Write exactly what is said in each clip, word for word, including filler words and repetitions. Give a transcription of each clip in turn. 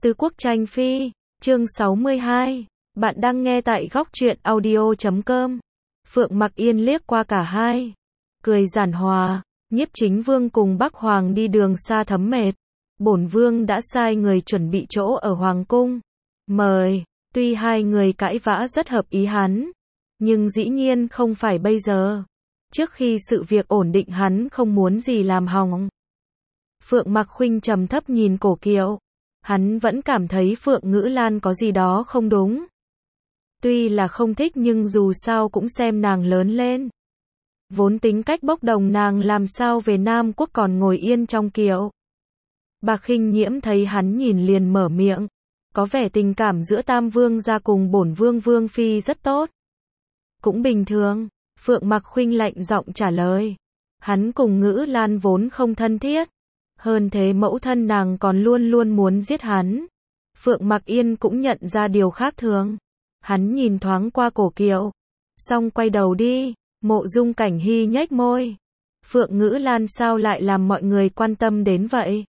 Tứ Quốc Tranh Phi, chương sáu mươi hai. Bạn đang nghe tại góc truyện audio chấm com. Phượng Mặc Yên liếc qua cả hai, cười giản hòa. Nhiếp Chính Vương cùng Bắc Hoàng đi đường xa thấm mệt. Bổn vương đã sai người chuẩn bị chỗ ở hoàng cung. Mời. Tuy hai người cãi vã rất hợp ý hắn, nhưng dĩ nhiên không phải bây giờ. Trước khi sự việc ổn định hắn không muốn gì làm hỏng. Phượng Mặc Khuynh trầm thấp nhìn Cổ Kiều. Hắn vẫn cảm thấy Phượng Ngữ Lan có gì đó không đúng. Tuy là không thích nhưng dù sao cũng xem nàng lớn lên. Vốn tính cách bốc đồng nàng làm sao về Nam Quốc còn ngồi yên trong kiệu. Bạc Khinh Nhiễm thấy hắn nhìn liền mở miệng. Có vẻ tình cảm giữa Tam Vương gia cùng bổn vương Vương Phi rất tốt. Cũng bình thường, Phượng Mặc Khuynh lạnh giọng trả lời. Hắn cùng Ngữ Lan vốn không thân thiết. Hơn thế mẫu thân nàng còn luôn luôn muốn giết hắn. Phượng Mặc Yên cũng nhận ra điều khác thường. Hắn nhìn thoáng qua Cổ Kiều, xong quay đầu đi. Mộ Dung Cảnh Hy nhếch môi. Phượng Ngữ Lan sao lại làm mọi người quan tâm đến vậy?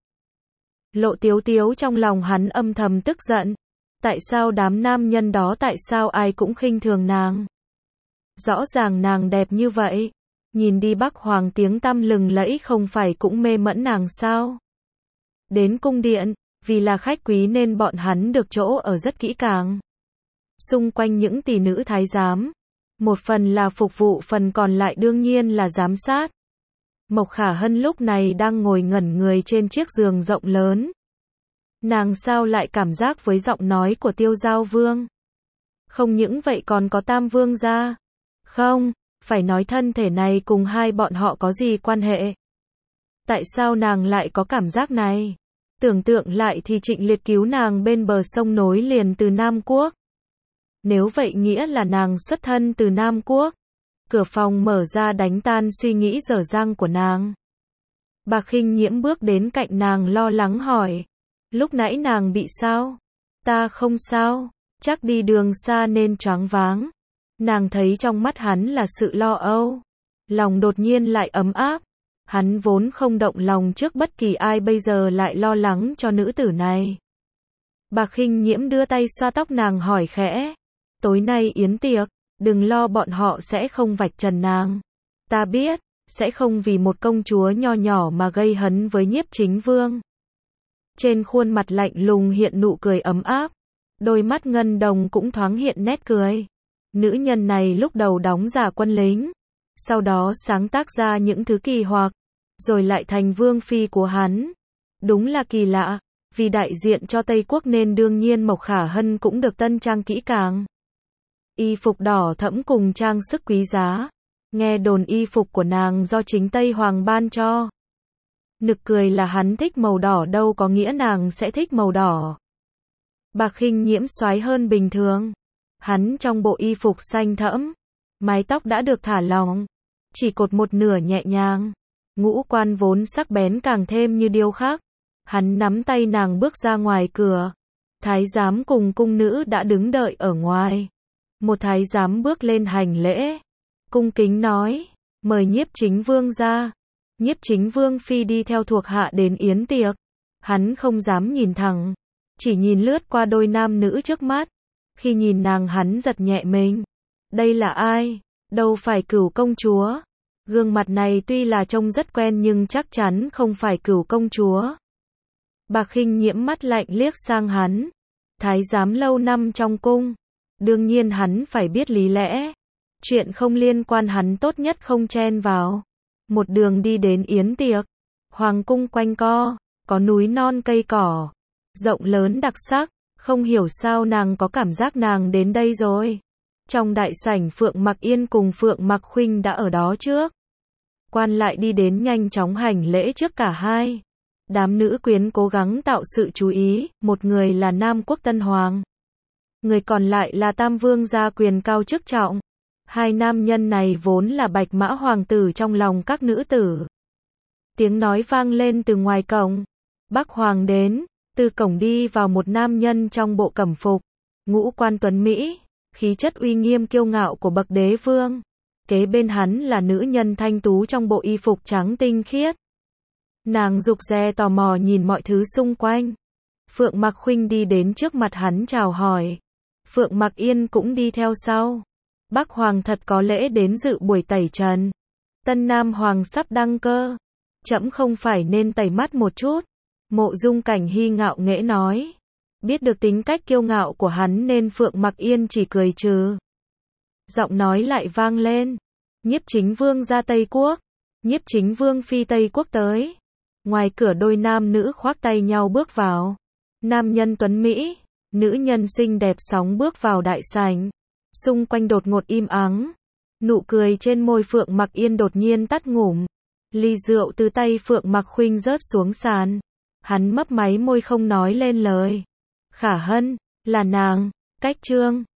Lộ Tiếu Tiếu trong lòng hắn âm thầm tức giận. Tại sao đám nam nhân đó, tại sao ai cũng khinh thường nàng? Rõ ràng nàng đẹp như vậy. Nhìn đi Bắc Hoàng tiếng tăm lừng lẫy không phải cũng mê mẫn nàng sao? Đến cung điện, vì là khách quý nên bọn hắn được chỗ ở rất kỹ càng. Xung quanh những tỷ nữ thái giám, một phần là phục vụ, phần còn lại đương nhiên là giám sát. Mộc Khả Hân lúc này đang ngồi ngẩn người trên chiếc giường rộng lớn. Nàng sao lại cảm giác với giọng nói của Tiêu Giao Vương? Không những vậy còn có Tam Vương gia. Không, phải nói thân thể này cùng hai bọn họ có gì quan hệ? Tại sao nàng lại có cảm giác này? Tưởng tượng lại thì Trịnh Liệt cứu nàng bên bờ sông nối liền từ Nam Quốc. Nếu vậy nghĩa là nàng xuất thân từ Nam Quốc. Cửa phòng mở ra đánh tan suy nghĩ dở dang của nàng. Bạc Khinh Nhiễm bước đến cạnh nàng lo lắng hỏi. Lúc nãy nàng bị sao? Ta không sao, chắc đi đường xa nên choáng váng. Nàng thấy trong mắt hắn là sự lo âu. Lòng đột nhiên lại ấm áp. Hắn vốn không động lòng trước bất kỳ ai, bây giờ lại lo lắng cho nữ tử này. Bạc Khinh Nhiễm đưa tay xoa tóc nàng hỏi khẽ. Tối nay yến tiệc, đừng lo bọn họ sẽ không vạch trần nàng. Ta biết, sẽ không vì một công chúa nho nhỏ mà gây hấn với Nhiếp Chính Vương. Trên khuôn mặt lạnh lùng hiện nụ cười ấm áp. Đôi mắt ngân đồng cũng thoáng hiện nét cười. Nữ nhân này lúc đầu đóng giả quân lính, sau đó sáng tác ra những thứ kỳ hoặc, rồi lại thành vương phi của hắn. Đúng là kỳ lạ, vì đại diện cho Tây Quốc nên đương nhiên Mộc Khả Hân cũng được tân trang kỹ càng. Y phục đỏ thẫm cùng trang sức quý giá. Nghe đồn y phục của nàng do chính Tây Hoàng ban cho. Nực cười là hắn thích màu đỏ đâu có nghĩa nàng sẽ thích màu đỏ. Bạc Khinh Nhiễm xoái hơn bình thường. Hắn trong bộ y phục xanh thẫm, mái tóc đã được thả lỏng, chỉ cột một nửa nhẹ nhàng. Ngũ quan vốn sắc bén càng thêm như điêu khắc. Hắn nắm tay nàng bước ra ngoài cửa. Thái giám cùng cung nữ đã đứng đợi ở ngoài. Một thái giám bước lên hành lễ, cung kính nói, mời Nhiếp Chính Vương ra. Nhiếp Chính Vương phi đi theo thuộc hạ đến yến tiệc. Hắn không dám nhìn thẳng, chỉ nhìn lướt qua đôi nam nữ trước mắt. Khi nhìn nàng hắn giật nhẹ mình. Đây là ai? Đâu phải Cửu công chúa. Gương mặt này tuy là trông rất quen nhưng chắc chắn không phải Cửu công chúa. Bạc Khinh Nhiễm mắt lạnh liếc sang hắn. Thái giám lâu năm trong cung, đương nhiên hắn phải biết lý lẽ. Chuyện không liên quan hắn tốt nhất không chen vào. Một đường đi đến yến tiệc. Hoàng cung quanh co, có núi non cây cỏ, rộng lớn đặc sắc. Không hiểu sao nàng có cảm giác nàng đến đây rồi. Trong đại sảnh Phượng Mặc Yên cùng Phượng Mặc Khuynh đã ở đó trước. Quan lại đi đến nhanh chóng hành lễ trước cả hai. Đám nữ quyến cố gắng tạo sự chú ý. Một người là Nam Quốc Tân Hoàng, người còn lại là Tam Vương gia quyền cao chức trọng. Hai nam nhân này vốn là bạch mã hoàng tử trong lòng các nữ tử. Tiếng nói vang lên từ ngoài cổng. Bắc Hoàng đến. Từ cổng đi vào một nam nhân trong bộ cẩm phục, ngũ quan tuấn mỹ, khí chất uy nghiêm kiêu ngạo của bậc đế vương. Kế bên hắn là nữ nhân thanh tú trong bộ y phục trắng tinh khiết. Nàng rụt rè tò mò nhìn mọi thứ xung quanh. Phượng Mặc Khuynh đi đến trước mặt hắn chào hỏi. Phượng Mặc Yên cũng đi theo sau. Bắc Hoàng thật có lễ đến dự buổi tẩy trần. Tân Nam Hoàng sắp đăng cơ. Trẫm không phải nên tẩy mắt một chút. Mộ Dung Cảnh Hy ngạo nghễ nói. Biết được tính cách kiêu ngạo của hắn nên Phượng Mặc Yên chỉ cười trừ. Giọng nói lại vang lên. Nhiếp Chính Vương ra Tây Quốc. Nhiếp Chính Vương phi Tây Quốc tới. Ngoài cửa đôi nam nữ khoác tay nhau bước vào. Nam nhân tuấn Mỹ, nữ nhân xinh đẹp sóng bước vào đại sảnh. Xung quanh đột ngột im ắng. Nụ cười trên môi Phượng Mặc Yên đột nhiên tắt ngủm. Ly rượu từ tay Phượng Mặc Khuynh rớt xuống sàn. Hắn mấp máy môi không nói lên lời. Khả Hân, là nàng, Cách Trương.